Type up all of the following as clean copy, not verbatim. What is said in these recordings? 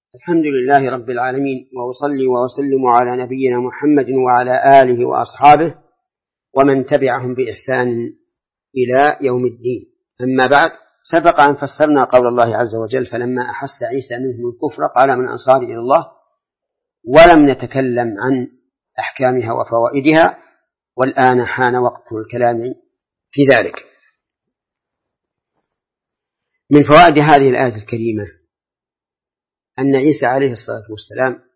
الحمد لله رب العالمين، وأصلي وأسلم على نبينا محمد وعلى آله وأصحابه ومن تبعهم بإحسان إلى يوم الدين. أما بعد، سبق أن فسرنا قول الله عز وجل: فلما أحس عيسى منهم الكفر قال من أنصاري إلى الله، ولم نتكلم عن أحكامها وفوائدها، والآن حان وقت الكلام في ذلك. من فوائد هذه الآية الكريمة أن عيسى عليه الصلاة والسلام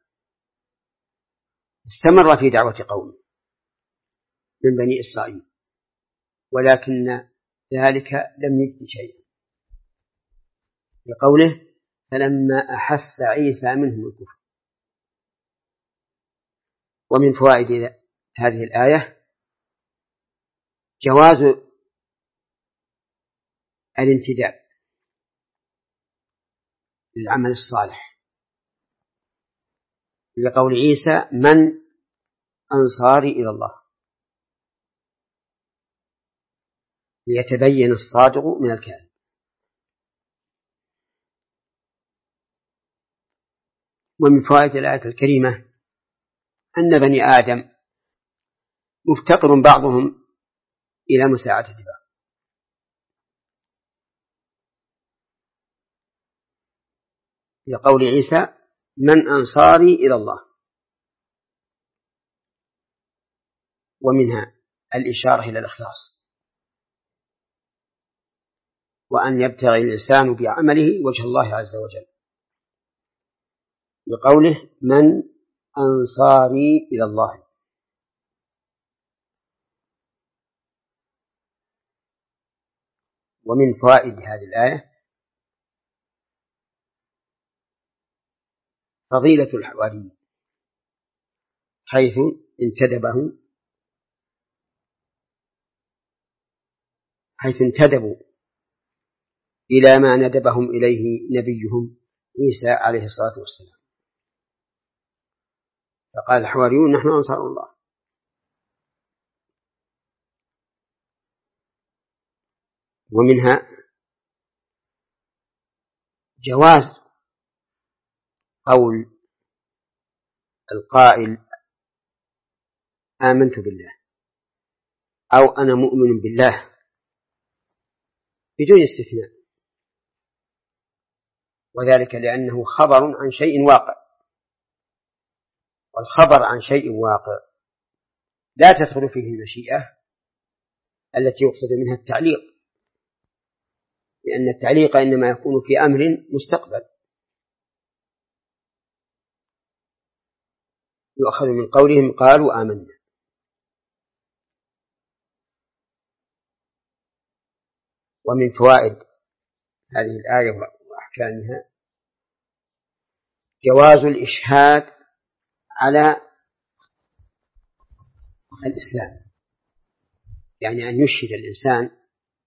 استمر في دعوة قومه من بني إسرائيل، ولكن ذلك لم يجد شيئا، لقوله: فلما أحس عيسى منهم الكفر. ومن فوائد هذه الآية جواز الانتداب للعمل الصالح، لقول عيسى: من أنصاري إلى الله، ليتبين الصادق من الكاذب. ومن فوائد الآية الكريمة أن بني آدم مفتقر بعضهم إلى مساعدة بعض، لقول عيسى: من أنصاري إلى الله. ومنها الإشارة إلى الإخلاص، وأن يبتغي الإنسان بعمله وجه الله عز وجل، لقوله: من أنصاري إلى الله. ومن فوائد هذه الآية فضيلة الحواريين، حيث انتدبوا إلى ما ندبهم إليه نبيهم عيسى عليه الصلاة والسلام، فقال الحواريون: نحن أنصار الله. ومنها جواز قول القائل: آمنت بالله، أو أنا مؤمن بالله، بدون استثناء، وذلك لأنه خبر عن شيء واقع، والخبر عن شيء واقع لا تدخل فيه المشيئة التي يقصد منها التعليق، لأن التعليق إنما يكون في أمر مستقبل، يؤخذ من قولهم قالوا آمنا. ومن فوائد هذه الآية وأحكامها جواز الإشهاد على الإسلام، يعني أن يشهد الإنسان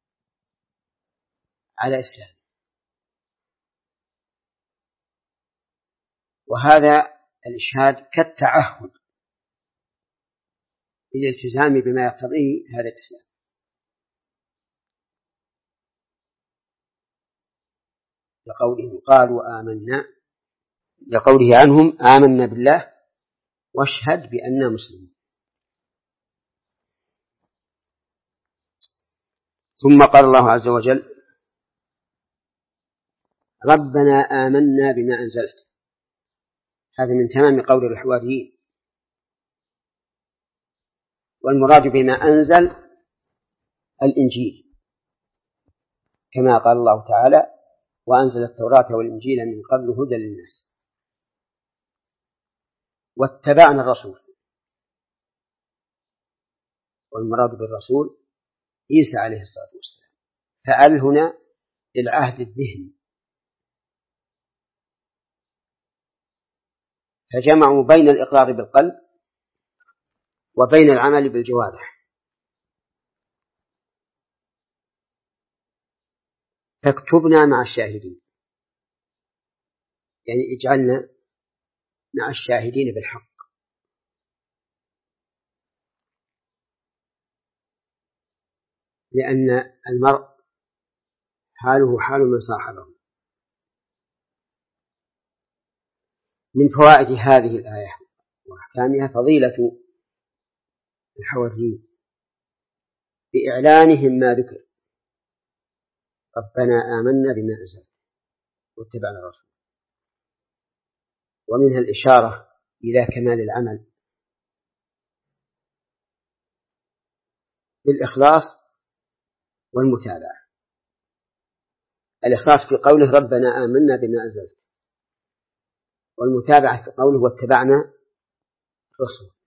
على إسلام، وهذا الإشهاد كالتعهد للالتزام بما يقتضيه هذا الإسلام، لقوله قالوا آمنا، لقوله عنهم: آمنا بالله واشهد بأننا مسلمون. ثم قال الله عز وجل: ربنا آمنا بما أنزلت. هذا من تمام قول الحواريين، والمراد بما أنزل الإنجيل، كما قال الله تعالى: وأنزل التوراة والإنجيل من قبل هدى للناس. واتبعنا الرسول، والمراد بالرسول عيسى عليه الصلاة والسلام، فأل هنا للعهد الذهني، فجمعوا بين الإقرار بالقلب وبين العمل بالجوارح. فاكتبنا مع الشاهدين، يعني اجعلنا مع الشاهدين بالحق، لأن المرء حاله حال من صاحبه، من فوائد هذه الآية وأحكامها فضيلة الحواريين بإعلانهم ما ذكر: ربنا آمنا بما أنزلت واتبعنا الرسول. ومنها الإشارة إلى كمال العمل بالإخلاص والمتابعة. الإخلاص في قوله ربنا آمنا بما أنزلت، والمتابعة في قوله واتبعنا الرسول.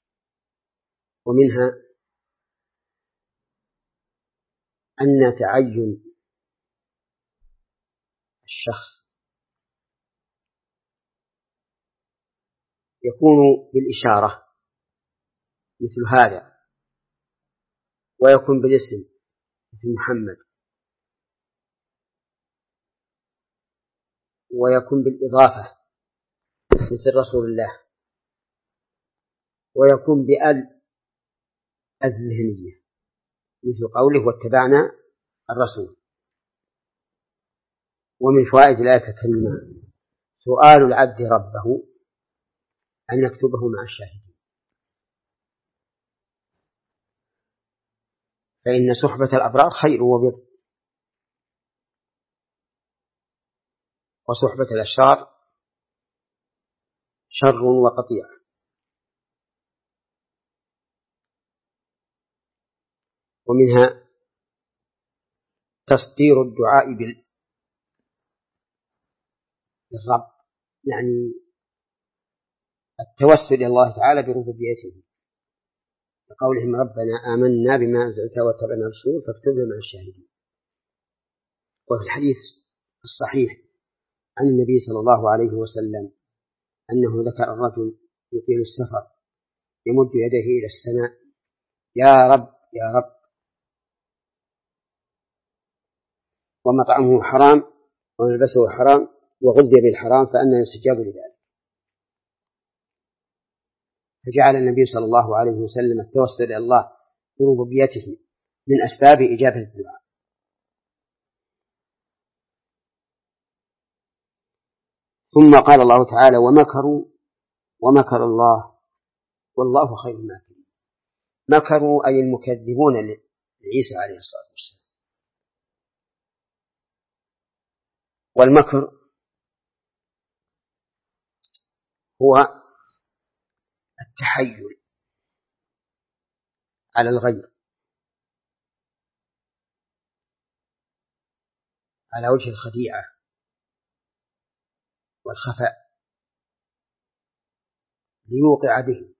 ومنها أن تعين الشخص يكون بالإشارة مثل هذا، ويكون بالاسم مثل محمد، ويكون بالإضافة مثل رسول الله، ويكون بأل الذهنية مثل قوله واتبعنا الرسول. ومن فوائد الآية الكريمة سؤال العبد ربه أن يكتبه مع الشاهدين، فإن صحبة الأبرار خير وبر، وصحبة الأشرار شر وقطيع. ومنها تصدير الدعاء بالرب، يعني التوسل إلى الله تعالى بربوبيته، لقولهم ربنا آمنا بما أنزلت واتبعنا الرسول فاكتبنا مع الشاهدين. وفي الحديث الصحيح عن النبي صلى الله عليه وسلم أنه ذكر الرجل يطيل السفر يمد يديه إلى السماء: يا رب يا رب، ومطعمه حرام وملبسه حرام وغذي بالحرام، فأنى يستجاب لذلك. فجعل النبي صلى الله عليه وسلم التوسل إلى الله بربوبيته من أسباب إجابة الدعاء. ثم قال الله تعالى: ومكروا ومكر الله والله خير الماكرين. مكروا أي المكذبون لعيسى عليه الصلاة والسلام. والمكر هو التحيل على الغير على وجه الخديعة والخفاء ليوقع به.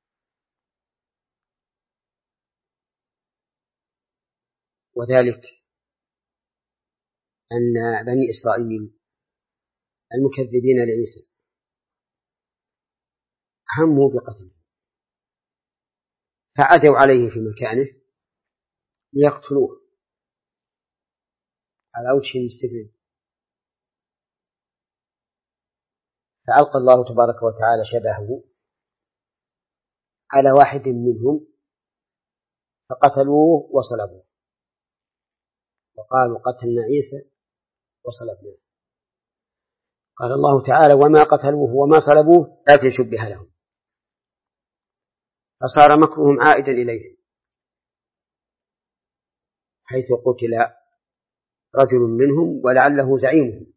وذلك أن بني إسرائيل المكذبين لعيسى هموا بقتله، فعتوا عليه في مكانه ليقتلوه على وجه مستدل، فألقى الله تبارك وتعالى شبهه على واحد منهم فقتلوه وصلبوه، وقالوا قتلنا عيسى وصلبناه. قال الله تعالى: وما قتلوه وما صلبوه لكن شبه لهم، فصار مكرهم عائدا إليهم، حيث قتل رجل منهم ولعله زعيمهم.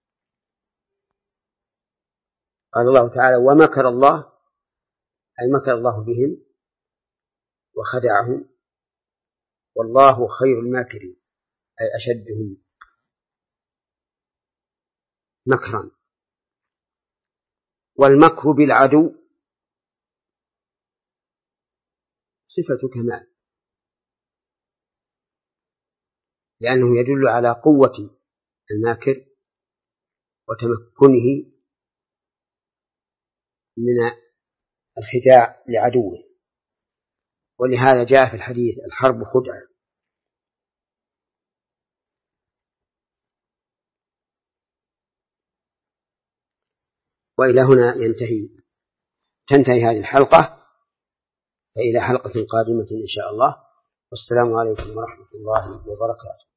قال الله تعالى: ومكر الله، أي مكر الله بهم وخدعهم، والله خير الماكرين، أي أشدهم مكرا. والمكر بالعدو صفة كمال، لأنه يدل على قوة الماكر وتمكنه من الخداع لعدوه. ولهذا جاء في الحديث: الحرب خدعة. وإلى هنا تنتهي هذه الحلقة، فإلى حلقة قادمة إن شاء الله. والسلام عليكم ورحمة الله وبركاته.